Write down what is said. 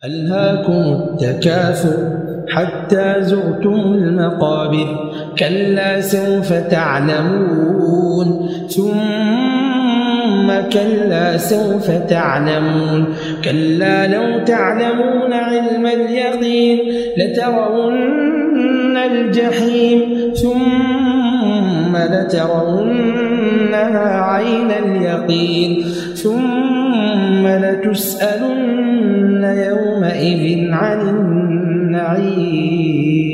ألهاكم التكاثر حتى زرتم المقابر كلا سوف تعلمون ثم كلا سوف تعلمون كلا لو تعلمون علم اليقين لترون الجحيم ثم لترونها عين اليقين ثم لتسألن يومئذ عن النعيم.